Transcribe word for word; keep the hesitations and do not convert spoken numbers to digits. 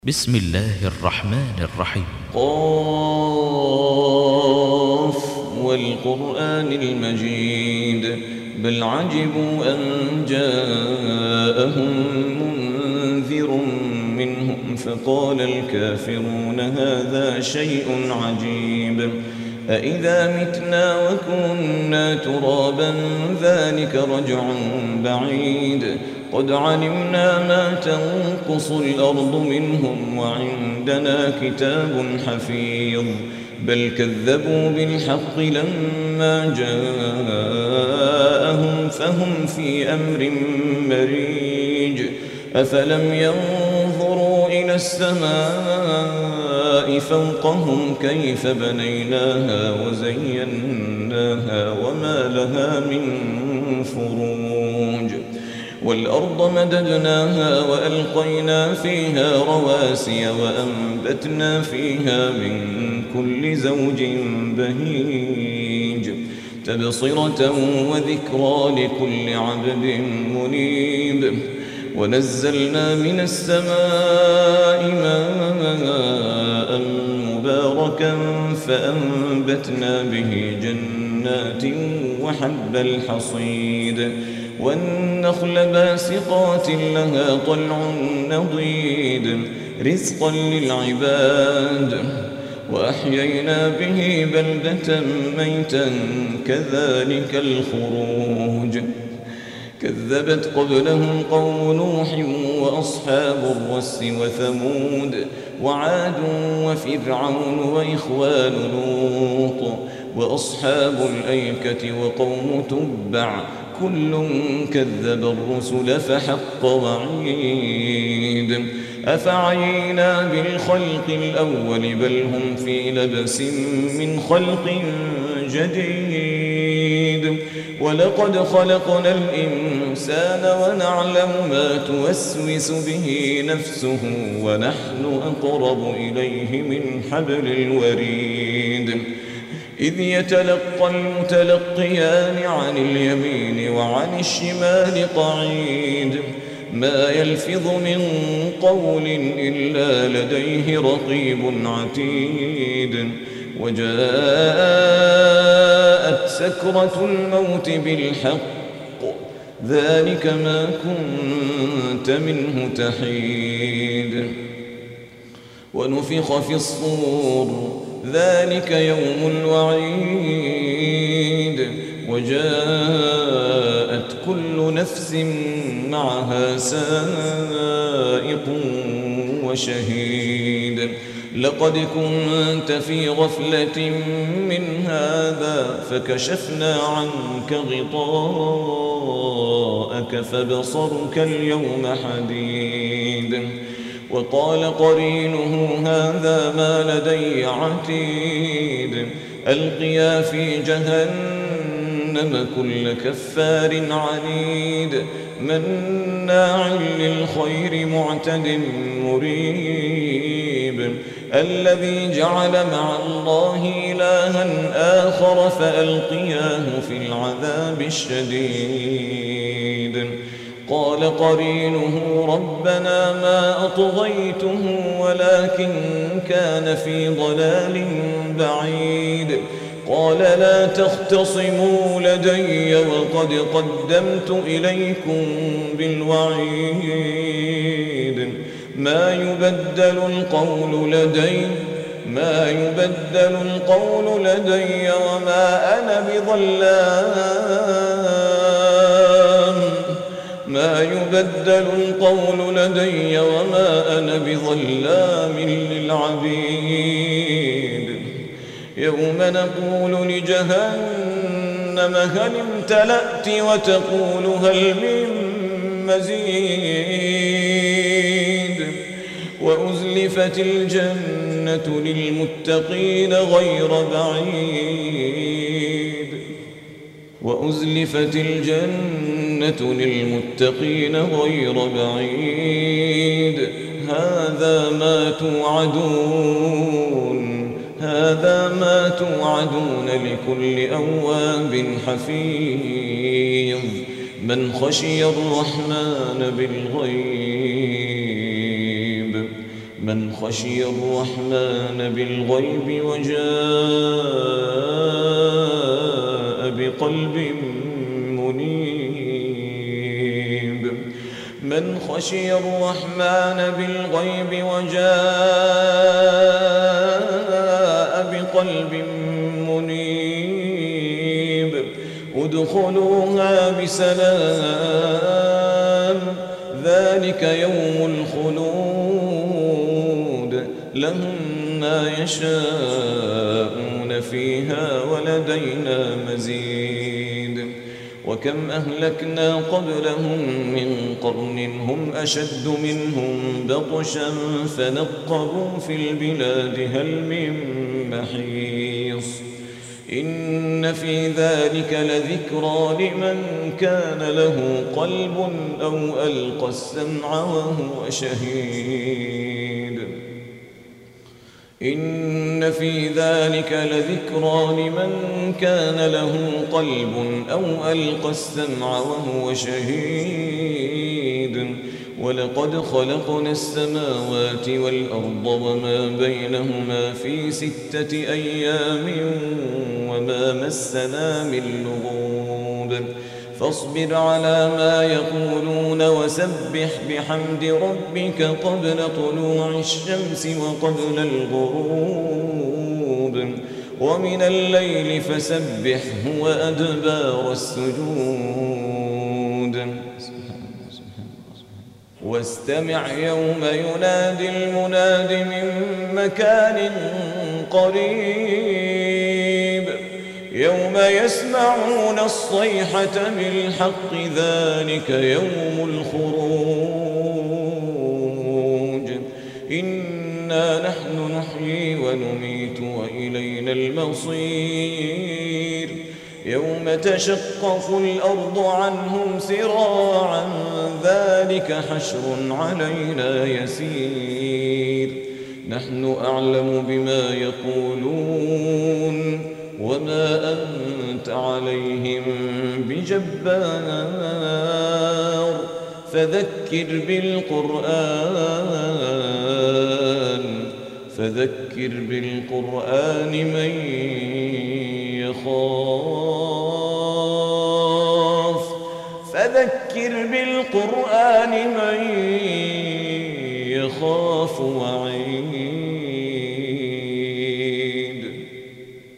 بسم الله الرحمن الرحيم. قاف والقرآن المجيد بل عجبوا أن جاءهم منذر منهم فقال الكافرون هذا شيء عجيب أإذا متنا وكنا ترابا ذلك رجع بعيد قد علمنا ما تنقص الأرض منهم وعندنا كتاب حفيظ بل كذبوا بالحق لما جاءهم فهم في أمر مريج أفلم ينظروا إلى السماء فوقهم كيف بنيناها وزيناها وما لها من فروج والأرض مددناها وألقينا فيها رواسي وأنبتنا فيها من كل زوج بهيج تبصرة وذكرى لكل عبد منيب ونزلنا من السماء ماء مباركا فأنبتنا به جنات وحب الحصيد والنخل باسقات لها طلع نضيد رزقا للعباد وأحيينا به بلدة ميتا كذلك الخروج كذبت قبلهم قوم نوح وأصحاب الرس وثمود وعاد وفرعون وإخوان لوط وأصحاب الأيكة وقوم تبع كل كذب الرسل فحق وعيد أفعينا بالخلق الأول بل هم في لبس من خلق جديد ولقد خلقنا الإنسان ونعلم ما توسوس به نفسه ونحن أقرب إليه من حبل الوريد إذ يتلقى المتلقيان عن اليمين وعن الشمال قعيد ما يلفظ من قول إلا لديه رقيب عتيد وجاءت سكرة الموت بالحق ذلك ما كنت منه تحيد ونفخ في الصور ذلك يوم الوعيد وجاءت كل نفس معها سائق وشهيد لقد كنت في غفلة من هذا فكشفنا عنك غطاءك فبصرك اليوم حديد وقال قرينه هذا ما لدي عتيد ألقيا في جهنم كل كفار عنيد مناع للخير معتد مريب الذي جعل مع الله إلها آخر فألقياه في العذاب الشديد قال قرينه ربنا ما أطغيته ولكن كان في ضلال بعيد قال لا تختصموا لدي وقد قدمت إليكم بالوعيد ما يبدل القول لدي ما يبدل القول لدي وما أنا بظلام ما يبدل القول لدي وما أنا بظلام للعبيد يوم نقول لجهنم هل امتلأت وتقول هل من مزيد وأزلفت الجنة للمتقين غير بعيد وأزلفت الجنة للمتقين غير بعيد هذا ما توعدون هذا ما توعدون لكل أواب حفيظ من خشي الرحمن بالغيب من خشي الرحمن بالغيب وجاء بقلب منيب من خشي الرحمن بالغيب وجاء بقلب منيب ادخلوها بسلام ذلك يوم الخلود لهم ما يشاءون فيها ولدينا مزيد وكم أهلكنا قبلهم من قرن هم أشد منهم بطشا فنقبوا في البلاد هل من محيص إن في ذلك لذكرى لمن كان له قلب أو ألقى السمع وهو شهيد إن في ذلك لذكرى لمن كان له قلب أو ألقى السمع وهو شهيد ولقد خلقنا السماوات والأرض وما بينهما في ستة أيام وما مسنا من لغوب فاصبر على ما يقولون وسبح بحمد ربك قبل طلوع الشمس وقبل الغروب ومن الليل فسبحه وأدبار السجود واستمع يوم ينادي المناد من مكان قريب يوم يسمعون الصيحة بالحق ذلك يوم الخروج إنا نحن نحيي ونميت وإلينا المصير يوم تشقق الأرض عنهم سراعا ذلك حشر علينا يسير نحن أعلم بما يقولون وما أنت عليهم بجبار فذكر بالقرآن فذكر بالقرآن من يخاف فذكر بالقرآن من يخاف وعيد